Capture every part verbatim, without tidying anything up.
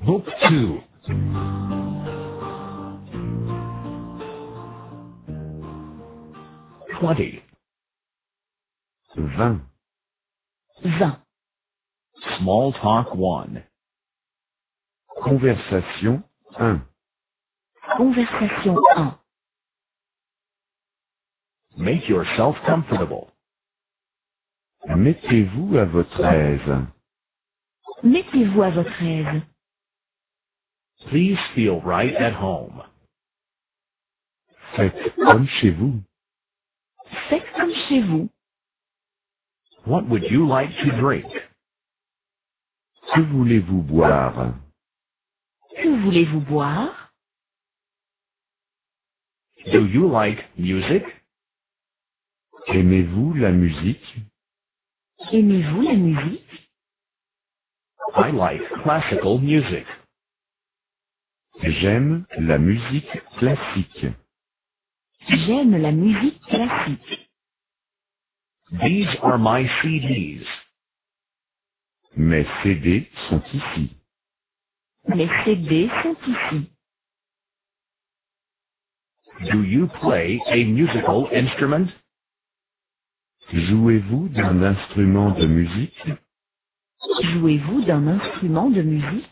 Book two. Twenty. vingt. vingt. Small talk one. Conversation un. Conversation un. Make yourself comfortable. Mettez-vous à votre aise. Mettez-vous à votre aise. Please feel right at home. Faites comme chez vous. Faites comme chez vous. What would you like to drink? Que voulez-vous boire? Que voulez-vous boire? Do you like music? Aimez-vous la musique? Aimez-vous la musique? I like classical music. J'aime la musique classique. J'aime la musique classique. These are my C Ds. Mes C D sont ici. Mes C D sont ici. Do you play a musical instrument? Jouez-vous d'un instrument de musique? Jouez-vous d'un instrument de musique?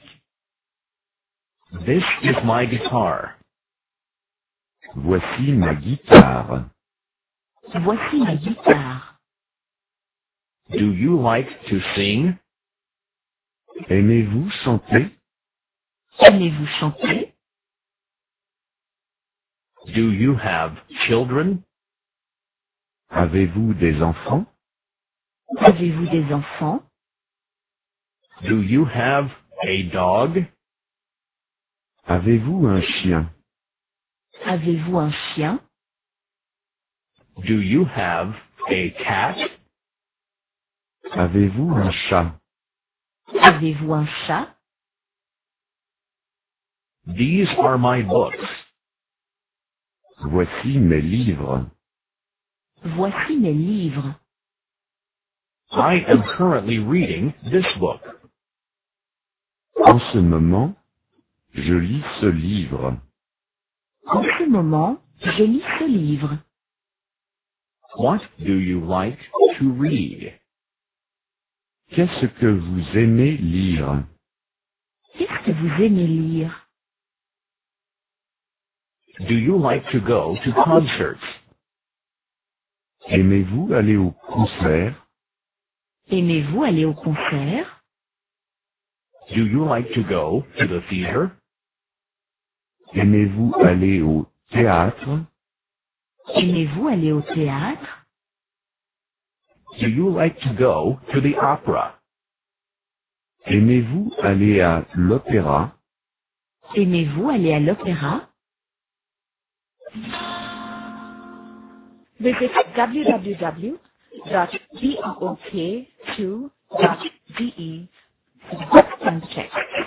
This is my guitar. Voici ma guitare. Voici ma guitare. Do you like to sing? Aimez-vous chanter? Aimez-vous chanter? Do you have children? Avez-vous des enfants? Avez-vous des enfants? Do you have a dog? Avez-vous un chien? Avez-vous un chien? Do you have a cat? Avez-vous un chat? Avez-vous un chat? These are my books. Voici mes livres. Voici mes livres. I am currently reading this book. En ce moment, je lis ce livre. En ce moment, je lis ce livre. What do you like to read? Qu'est-ce que vous aimez lire? Qu'est-ce que vous aimez lire? Do you like to go to concerts? Aimez-vous aller au concert? Aimez-vous aller au concert? Do you like to go to the theater? Aimez-vous aller au théâtre? Aimez-vous aller au théâtre? Do you like to go to the opera? Aimez-vous aller à l'opéra? Aimez-vous aller à l'opéra? Visit w w w dot book two dot d e for the books and checks.